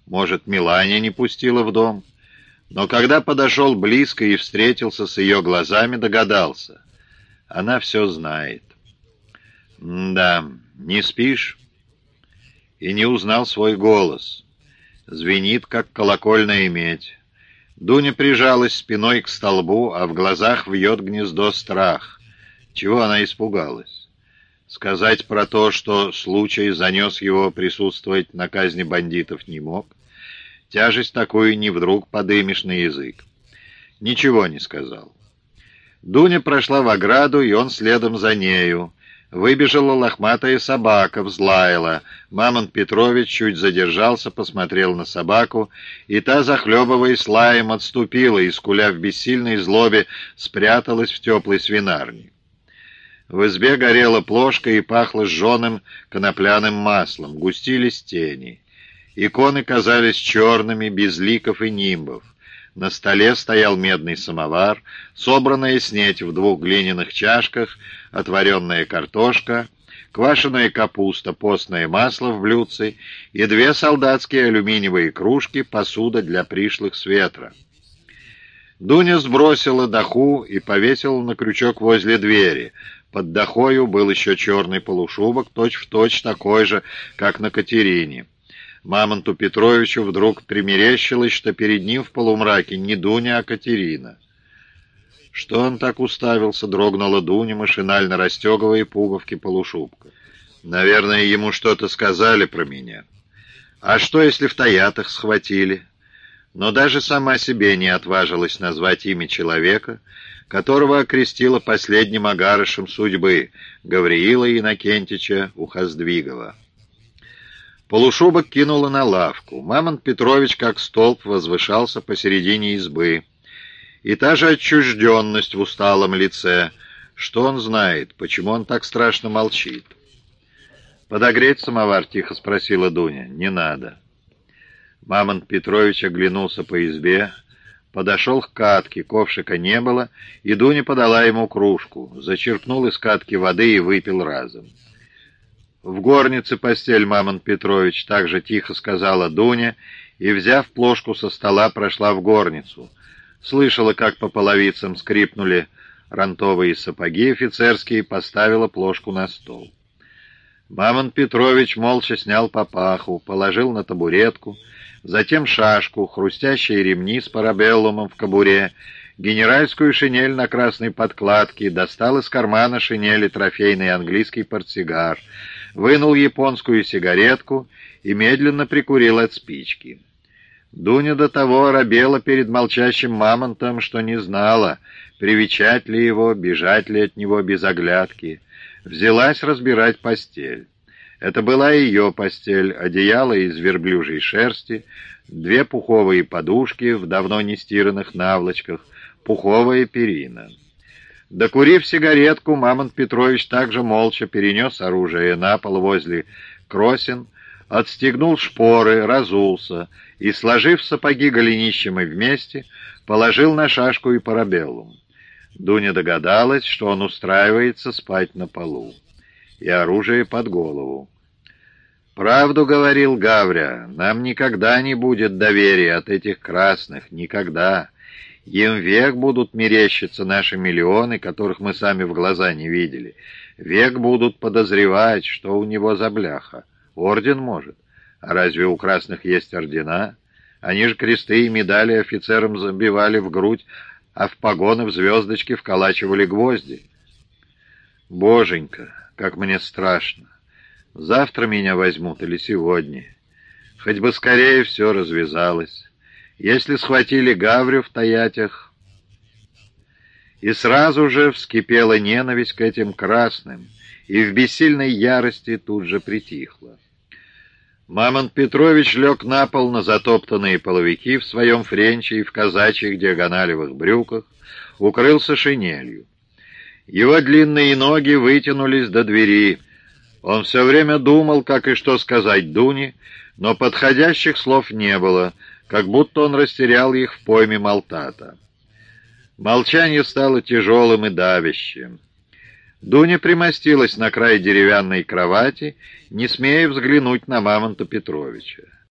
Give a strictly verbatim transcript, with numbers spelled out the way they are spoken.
Может, Миланя не пустила в дом? Но когда подошел близко и встретился с ее глазами, догадался. Она все знает. «Да, не спишь?» И не узнал свой голос. Звенит, как колокольная медь. Дуня прижалась спиной к столбу, а в глазах вьет гнездо страх. Чего она испугалась? Сказать про то, что случай занес его присутствовать на казни бандитов, не мог. Тяжесть такую не вдруг подымешь на язык. Ничего не сказал. Дуня прошла в ограду, и он следом за нею. Выбежала лохматая собака, взлаяла. Мамонт Петрович чуть задержался, посмотрел на собаку, и та, захлебываясь лаем, отступила и, скуля в бессильной злобе, спряталась в теплой свинарне. В избе горела плошка и пахло сжженным конопляным маслом, густились тени. Иконы казались черными, без ликов и нимбов. На столе стоял медный самовар, собранная снеть в двух глиняных чашках, отваренная картошка, квашеная капуста, постное масло в блюдце и две солдатские алюминиевые кружки, посуда для пришлых с ветра. Дуня сбросила доху и повесила на крючок возле двери. Под дохою был еще черный полушубок, точь-в-точь такой же, как на Катерине. Мамонту Петровичу вдруг примерещилось, что перед ним в полумраке не Дуня, а Катерина. Что он так уставился, дрогнула Дуня, машинально расстегивая пуговки полушубка. Наверное, ему что-то сказали про меня. А что, если в Таятах схватили? Но даже сама себе не отважилась назвать имя человека, которого окрестила последним агарышем судьбы, Гавриила Иннокентича Ухоздвигова. Полушубок кинула на лавку. Мамонт Петрович, как столб, возвышался посередине избы. И та же отчужденность в усталом лице. Что он знает? Почему он так страшно молчит? «Подогреть самовар?» — тихо спросила Дуня. «Не надо». Мамонт Петрович оглянулся по избе, подошел к катке, ковшика не было, и Дуня подала ему кружку. Зачерпнул из катки воды и выпил разом. «В горнице постель, Мамонт Петрович», — так же тихо сказала Дуня, и, взяв плошку со стола, прошла в горницу. Слышала, как по половицам скрипнули рантовые сапоги офицерские, поставила плошку на стол. Мамонт Петрович молча снял папаху, положил на табуретку, затем шашку, хрустящие ремни с парабеллумом в кобуре, генеральскую шинель на красной подкладке, достал из кармана шинели трофейный английский портсигар, вынул японскую сигаретку и медленно прикурил от спички. Дуня до того оробела перед молчащим мамонтом, что не знала, привечать ли его, бежать ли от него без оглядки. Взялась разбирать постель. Это была ее постель, одеяло из верблюжьей шерсти, две пуховые подушки в давно не стиранных наволочках, пуховая перина. Докурив сигаретку, Мамонт Петрович также молча перенес оружие на пол возле кросен, отстегнул шпоры, разулся и, сложив сапоги голенищами вместе, положил на шашку и парабеллум. Дуня догадалась, что он устраивается спать на полу, и оружие под голову. «Правду говорил Гавря, нам никогда не будет доверия от этих красных, никогда. Им век будут мерещиться наши миллионы, которых мы сами в глаза не видели. Век будут подозревать, что у него за бляха. Орден, может? А разве у красных есть ордена? Они же кресты и медали офицерам забивали в грудь, а в погоны в звездочки вколачивали гвозди. Боженька, как мне страшно. Завтра меня возьмут или сегодня. Хоть бы скорее все развязалось. Если схватили Гаврю в Таятях...» И сразу же вскипела ненависть к этим красным, и в бессильной ярости тут же притихла. Мамонт Петрович лег на пол на затоптанные половики в своем френче и в казачьих диагоналевых брюках, укрылся шинелью. Его длинные ноги вытянулись до двери. Он все время думал, как и что сказать Дуне, но подходящих слов не было, как будто он растерял их в пойме Малтата. Молчание стало тяжелым и давящим. Дуня примостилась на край деревянной кровати, не смея взглянуть на Мамонта Петровича.